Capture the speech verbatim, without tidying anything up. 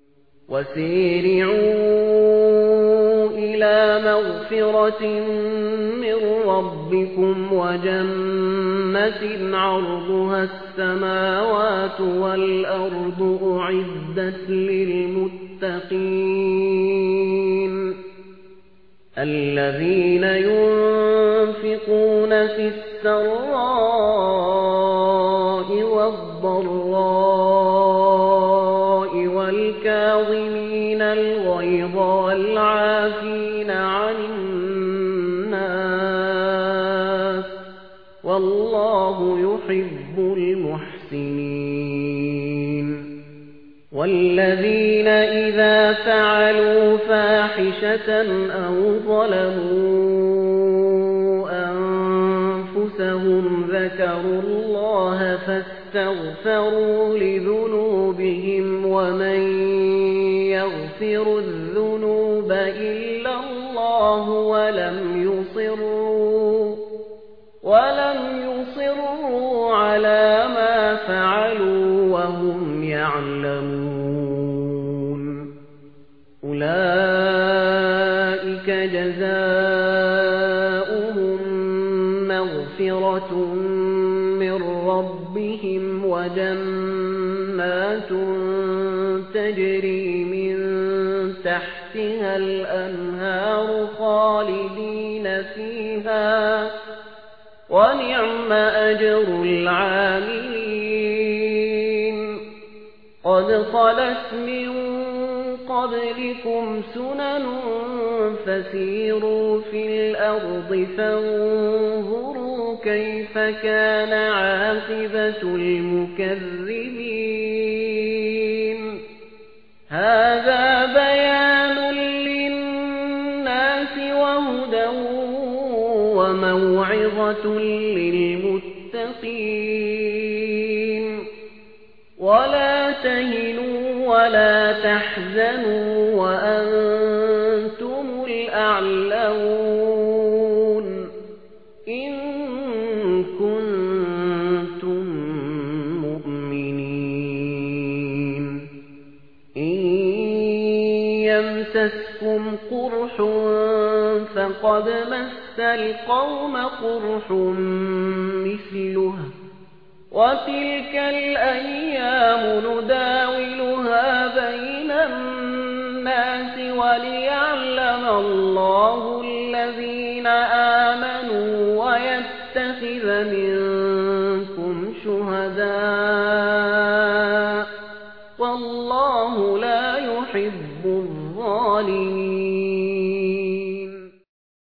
وسيرعوا إلى مغفرة من ربكم وجنة عرضها السماوات والأرض أعدت للمتقين الذين ينفقون في السراء والضراء والكاظمين الغيظ والعافين عن الناس والله يحب المحسنين والذين إذا فعلوا فاحشة أو ظلموا أنفسهم ذكروا الله فاستغفروا لذنوبهم ومن يغفر الذنوب إلا الله ولم يصروا ولم يصروا على ما فعلوا وهم يعلمون أولئك جزاؤهم مغفرة من ربهم وجنات تجري من تحتها الأنهار خالدين فيها ونعم أجر العاملين قد خلت من قبلكم سنن فسيروا في الأرض فانظروا كيف كان عاقبة المكذبين هذا بيان للناس وهدى وموعظة للمتقين ولا تهنوا ولا تحزنوا وأنتم الأعلون إن كنتم مؤمنين إن يمسسكم قرح فقد مس القوم قرح مثله وتلك الأيام نداولها بين الناس وليعلم الله الذين آمنوا ويتخذ منكم شهداء والله لا يحب الظالمين